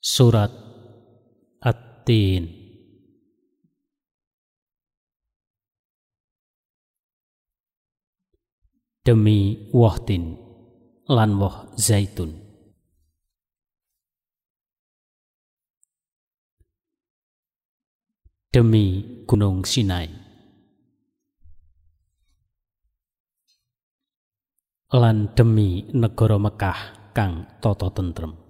Surat At-Tin. Demi woh tin lan woh zaitun. Demi Gunung Sinai lan demi negara Mekah kang tata tentrem.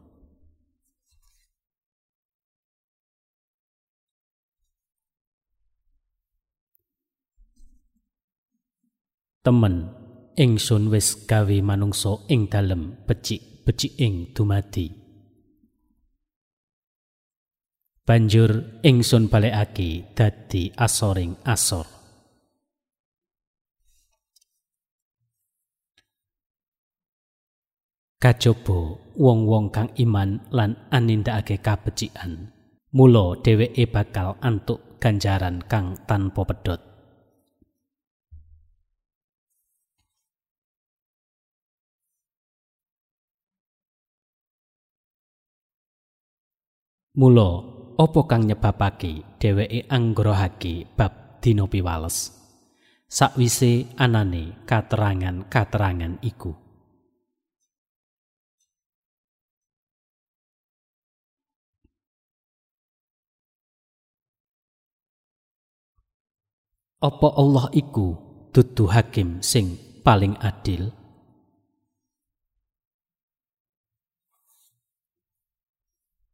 Temen ingsun wis gawe manungsa ing dalem becik-beciking dumadi. Banjur ingsun balekake dadi asoring asor. Kajaba wong-wong kang iman lan anindakake kabecikan, mula dheweke bakal antuk ganjaran kang tanpa pedhot. Mula apa kang nyebabake dheweke anggrahake bab dina piwales sakwise anane katerangan-katerangan iku. Apa Allah iku dudu hakim sing paling adil?